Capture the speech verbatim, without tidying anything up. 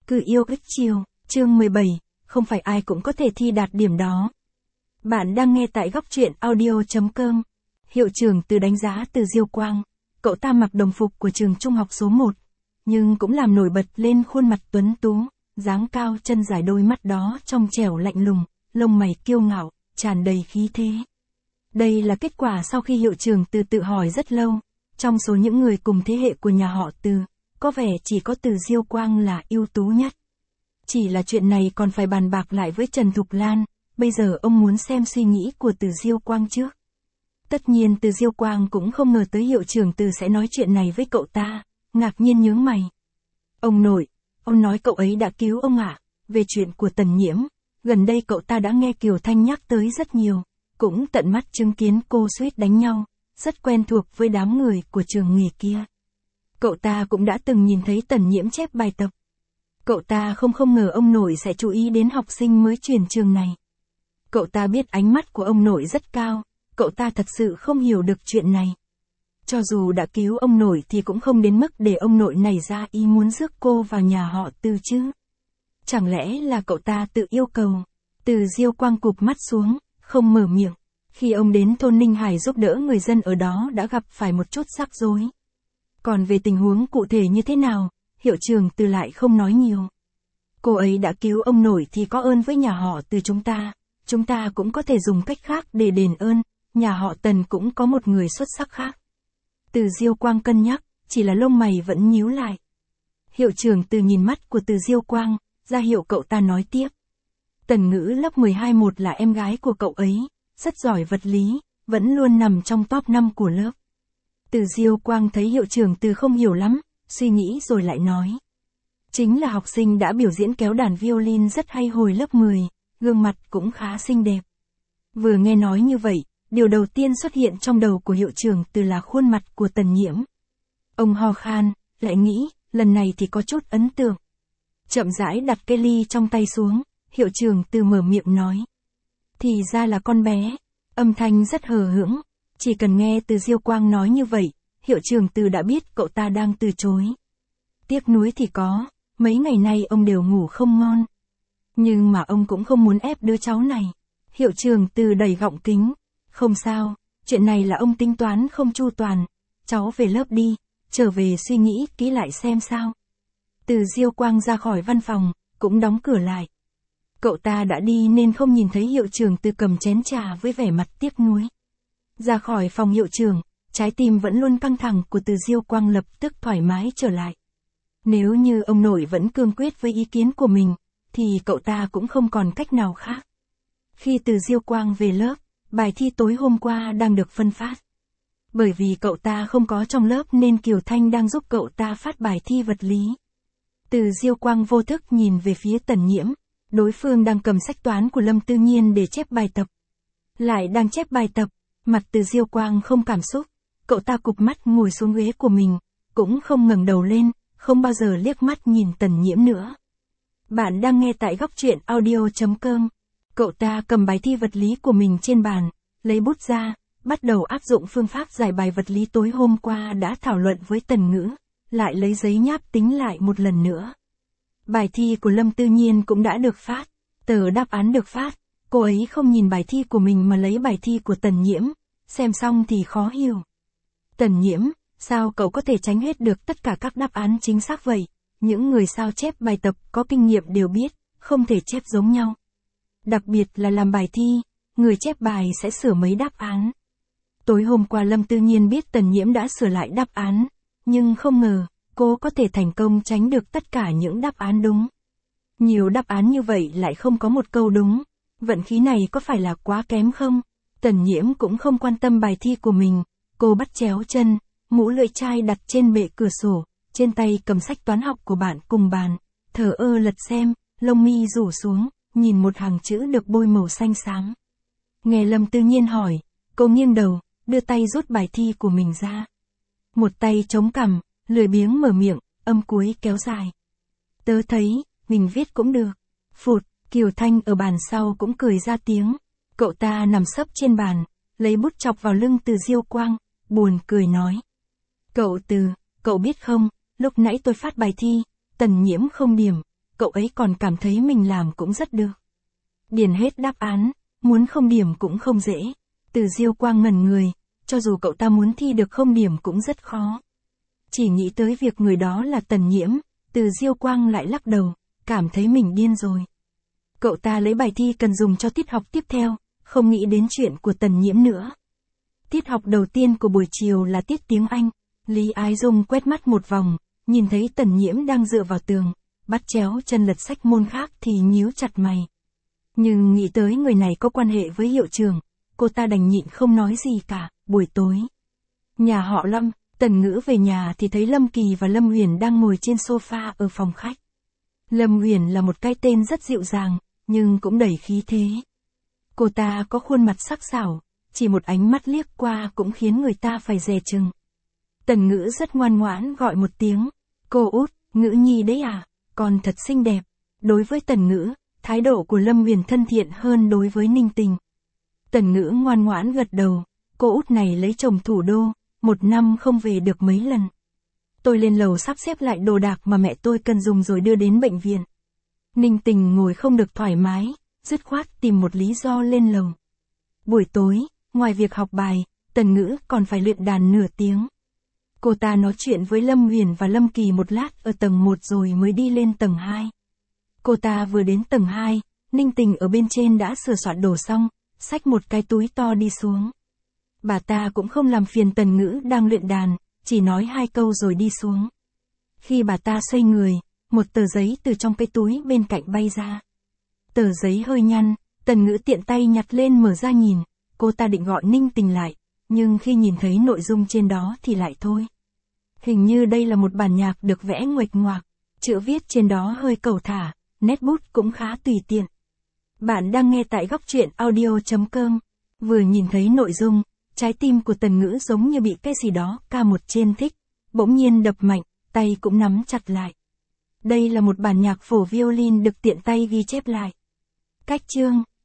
Cứ yêu ích chiều, chương mười bảy, không phải ai cũng có thể thi đạt điểm đó. Bạn đang nghe tại góc truyện audio chấm com. Hiệu trưởng Từ đánh giá Từ Diêu Quang. Cậu ta mặc đồng phục của trường trung học số một, nhưng cũng làm nổi bật lên khuôn mặt tuấn tú, dáng cao chân dài, đôi mắt đó trong trẻo lạnh lùng, lông mày kiêu ngạo, tràn đầy khí thế. Đây là kết quả sau khi hiệu trưởng Từ tự hỏi rất lâu, trong số những người cùng thế hệ của nhà họ Từ, có vẻ chỉ có Từ Diêu Quang là ưu tú nhất. Chỉ là chuyện này còn phải bàn bạc lại với Trần Thục Lan, bây giờ ông muốn xem suy nghĩ của Từ Diêu Quang trước. Tất nhiên Từ Diêu Quang cũng không ngờ tới hiệu trưởng Từ sẽ nói chuyện này với cậu ta, ngạc nhiên nhướng mày. Ông nội, ông nói cậu ấy đã cứu ông ạ. Về chuyện của Tần Nhiễm, gần đây cậu ta đã nghe Kiều Thanh nhắc tới rất nhiều, cũng tận mắt chứng kiến cô suýt đánh nhau, rất quen thuộc với đám người của trường nghề kia. Cậu ta cũng đã từng nhìn thấy Tần Nhiễm chép bài tập. Cậu ta không không ngờ ông nội sẽ chú ý đến học sinh mới chuyển trường này. Cậu ta biết ánh mắt của ông nội rất cao, cậu ta thật sự không hiểu được chuyện này. Cho dù đã cứu ông nội thì cũng không đến mức để ông nội này ra ý muốn rước cô vào nhà họ Từ chứ. Chẳng lẽ là cậu ta tự yêu cầu? Từ Diêu Quang cụp mắt xuống, không mở miệng. Khi ông đến thôn Ninh Hải giúp đỡ người dân ở đó đã gặp phải một chút rắc rối. Còn về tình huống cụ thể như thế nào, hiệu trưởng Từ lại không nói nhiều. Cô ấy đã cứu ông nội thì có ơn với nhà họ Từ chúng ta, chúng ta cũng có thể dùng cách khác để đền ơn, nhà họ Tần cũng có một người xuất sắc khác. Từ Diêu Quang cân nhắc, chỉ là lông mày vẫn nhíu lại. Hiệu trưởng Từ nhìn mắt của Từ Diêu Quang, ra hiệu cậu ta nói tiếp. Tần Ngữ lớp mười hai một là em gái của cậu ấy, rất giỏi vật lý, vẫn luôn nằm trong top năm của lớp. Từ Diêu Quang thấy hiệu trưởng Từ không hiểu lắm, suy nghĩ rồi lại nói. Chính là học sinh đã biểu diễn kéo đàn violin rất hay hồi lớp mười, gương mặt cũng khá xinh đẹp. Vừa nghe nói như vậy, điều đầu tiên xuất hiện trong đầu của hiệu trưởng Từ là khuôn mặt của Tần Nhiễm. Ông ho khan, lại nghĩ, lần này thì có chút ấn tượng. Chậm rãi đặt cái ly trong tay xuống, hiệu trưởng Từ mở miệng nói. Thì ra là con bé, âm thanh rất hờ hững, chỉ cần nghe Từ Diêu Quang nói như vậy, hiệu trưởng Từ đã biết cậu ta đang từ chối. Tiếc nuối thì có, mấy ngày nay ông đều ngủ không ngon. Nhưng mà ông cũng không muốn ép đứa cháu này. Hiệu trưởng Từ đẩy gọng kính. Không sao, chuyện này là ông tính toán không chu toàn. Cháu về lớp đi, trở về suy nghĩ kỹ lại xem sao. Từ Diêu Quang ra khỏi văn phòng, cũng đóng cửa lại. Cậu ta đã đi nên không nhìn thấy hiệu trưởng Từ cầm chén trà với vẻ mặt tiếc nuối. Ra khỏi phòng hiệu trưởng, trái tim vẫn luôn căng thẳng của Từ Diêu Quang lập tức thoải mái trở lại. Nếu như ông nội vẫn cương quyết với ý kiến của mình, thì cậu ta cũng không còn cách nào khác. Khi Từ Diêu Quang về lớp, bài thi tối hôm qua đang được phân phát. Bởi vì cậu ta không có trong lớp nên Kiều Thanh đang giúp cậu ta phát bài thi vật lý. Từ Diêu Quang vô thức nhìn về phía Tần Nhiễm, đối phương đang cầm sách toán của Lâm Tư Nhiên để chép bài tập. Lại đang chép bài tập, mặt Từ Diêu Quang không cảm xúc, cậu ta cụp mắt ngồi xuống ghế của mình, cũng không ngẩng đầu lên, không bao giờ liếc mắt nhìn Tần Nhiễm nữa. Bạn đang nghe tại góc truyện audio chấm com. Cậu ta cầm bài thi vật lý của mình trên bàn, lấy bút ra, bắt đầu áp dụng phương pháp giải bài vật lý tối hôm qua đã thảo luận với Tần Ngữ, lại lấy giấy nháp tính lại một lần nữa. Bài thi của Lâm Tư Nhiên cũng đã được phát, tờ đáp án được phát, cô ấy không nhìn bài thi của mình mà lấy bài thi của Tần Nhiễm, xem xong thì khó hiểu. Tần Nhiễm, sao cậu có thể tránh hết được tất cả các đáp án chính xác vậy? Những người sao chép bài tập có kinh nghiệm đều biết, không thể chép giống nhau. Đặc biệt là làm bài thi, người chép bài sẽ sửa mấy đáp án. Tối hôm qua Lâm Tư Nhiên biết Tần Nhiễm đã sửa lại đáp án, nhưng không ngờ, cô có thể thành công tránh được tất cả những đáp án đúng. Nhiều đáp án như vậy lại không có một câu đúng, vận khí này có phải là quá kém không? Tần Nhiễm cũng không quan tâm bài thi của mình, cô bắt chéo chân, mũ lưỡi chai đặt trên bệ cửa sổ, trên tay cầm sách toán học của bạn cùng bàn, thờ ơ lật xem, lông mi rủ xuống, nhìn một hàng chữ được bôi màu xanh xám. Nghe Lâm Tư Nhiên hỏi, cô nghiêng đầu, đưa tay rút bài thi của mình ra. Một tay chống cằm, lười biếng mở miệng, âm cuối kéo dài. Tớ thấy, mình viết cũng được. Phụt, Kiều Thanh ở bàn sau cũng cười ra tiếng. Cậu ta nằm sấp trên bàn, lấy bút chọc vào lưng Từ Diêu Quang, buồn cười nói. Cậu Từ, cậu biết không, lúc nãy tôi phát bài thi, Tần Nhiễm không điểm, cậu ấy còn cảm thấy mình làm cũng rất được. Điền hết đáp án, muốn không điểm cũng không dễ. Từ Diêu Quang ngẩn người, cho dù cậu ta muốn thi được không điểm cũng rất khó. Chỉ nghĩ tới việc người đó là Tần Nhiễm, Từ Diêu Quang lại lắc đầu, cảm thấy mình điên rồi. Cậu ta lấy bài thi cần dùng cho tiết học tiếp theo, không nghĩ đến chuyện của Tần Nhiễm nữa. Tiết học đầu tiên của buổi chiều là tiết tiếng Anh. Lý Ái Dung quét mắt một vòng, nhìn thấy Tần Nhiễm đang dựa vào tường, bắt chéo chân lật sách môn khác thì nhíu chặt mày. Nhưng nghĩ tới người này có quan hệ với hiệu trưởng, cô ta đành nhịn không nói gì cả. Buổi tối, nhà họ Lâm, Tần Ngữ về nhà thì thấy Lâm Kỳ và Lâm Huyền đang ngồi trên sofa ở phòng khách. Lâm Huyền là một cái tên rất dịu dàng, nhưng cũng đầy khí thế. Cô ta có khuôn mặt sắc sảo, chỉ một ánh mắt liếc qua cũng khiến người ta phải dè chừng. Tần Ngữ rất ngoan ngoãn gọi một tiếng, cô út, Ngữ nhi đấy à, con thật xinh đẹp. Đối với Tần Ngữ, thái độ của Lâm Huyền thân thiện hơn đối với Ninh Tình. Tần Ngữ ngoan ngoãn gật đầu, cô út này lấy chồng thủ đô, một năm không về được mấy lần. Tôi lên lầu sắp xếp lại đồ đạc mà mẹ tôi cần dùng rồi đưa đến bệnh viện. Ninh Tình ngồi không được thoải mái, dứt khoát tìm một lý do lên lầu. Buổi tối, ngoài việc học bài, Tần Ngữ còn phải luyện đàn nửa tiếng. Cô ta nói chuyện với Lâm Huyền và Lâm Kỳ một lát ở tầng một rồi mới đi lên tầng hai. Cô ta vừa đến tầng hai, Ninh Tình ở bên trên đã sửa soạn đồ xong, xách một cái túi to đi xuống. Bà ta cũng không làm phiền Tần Ngữ đang luyện đàn, chỉ nói hai câu rồi đi xuống. Khi bà ta xoay người, một tờ giấy từ trong cái túi bên cạnh bay ra. Tờ giấy hơi nhăn, Tần Ngữ tiện tay nhặt lên mở ra nhìn, cô ta định gọi Ninh Tình lại, nhưng khi nhìn thấy nội dung trên đó thì lại thôi. Hình như đây là một bản nhạc được vẽ nguệch ngoạc, chữ viết trên đó hơi cẩu thả, nét bút cũng khá tùy tiện. Bạn đang nghe tại góc truyện audio chấm com. Vừa nhìn thấy nội dung, trái tim của Tần Ngữ giống như bị cái gì đó ca một trên thích, bỗng nhiên đập mạnh, tay cũng nắm chặt lại. Đây là một bản nhạc phổ violin được tiện tay ghi chép lại. Cách chương,